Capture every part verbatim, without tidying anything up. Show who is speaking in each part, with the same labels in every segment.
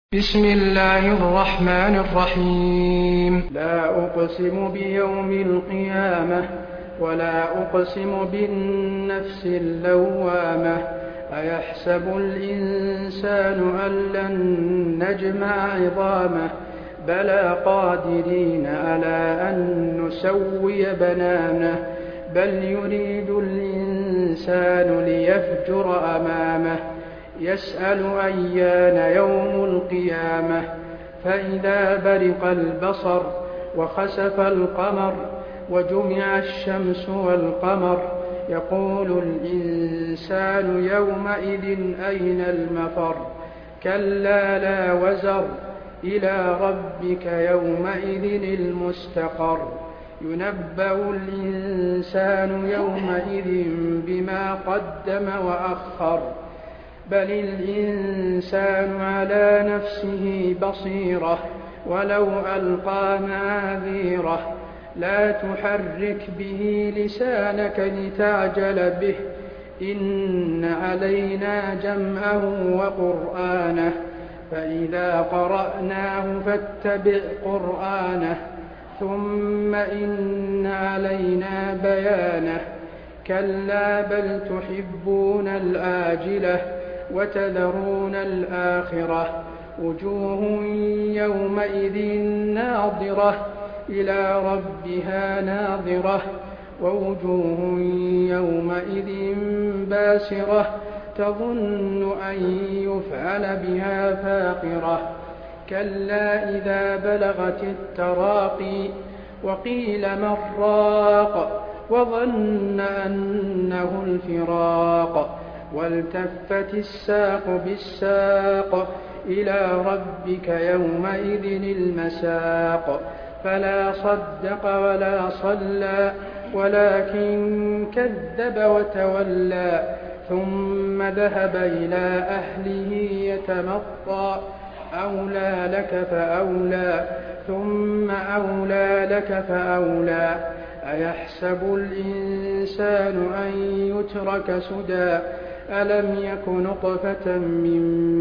Speaker 1: بسم الله الرحمن الرحيم. لا أقسم بيوم القيامة ولا أقسم بالنفس اللوامة. أيحسب الإنسان أن لن نجمع عظامه بلى قادرين على أن نسوي بنانه بل يريد الإنسان ليفجر أمامه يسأل أيان يوم القيامة فإذا برق البصر وخسف القمر وجمع الشمس والقمر يقول الإنسان يومئذ أين المفر كلا لا وزر إلى ربك يومئذ المستقر ينبأ الإنسان يومئذ بما قدم وأخر بل الإنسان على نفسه بصيرة ولو ألقى معاذيره لا تحرك به لسانك لتعجل به إن علينا جمعه وقرآنه فإذا قرأناه فاتبع قرآنه ثم إن علينا بيانه كلا بل تحبون الآجلة وتذرون الآخرة وجوه يومئذ ناظرة إلى ربها ناظرة ووجوه يومئذ باسرة تظن أن يفعل بها فاقرة كلا إذا بلغت التراقي وقيل من راق وظن أنه الفراق والتفت الساق بالساق إلى ربك يومئذ المساق فلا صدق ولا صلى ولكن كذب وتولى ثم ذهب إلى أهله يتمطى أولى لك فأولى ثم أولى لك فأولى أيحسب الإنسان أن يترك سدى ألم يك نطفة من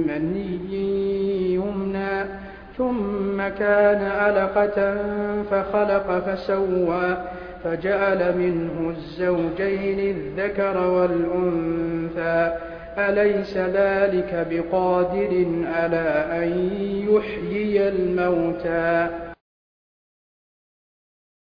Speaker 1: مني يمنى ثم كان علقة فخلق فسوى فجعل منه الزوجين الذكر والأنثى أليس ذلك بقادر على أن يحيي الموتى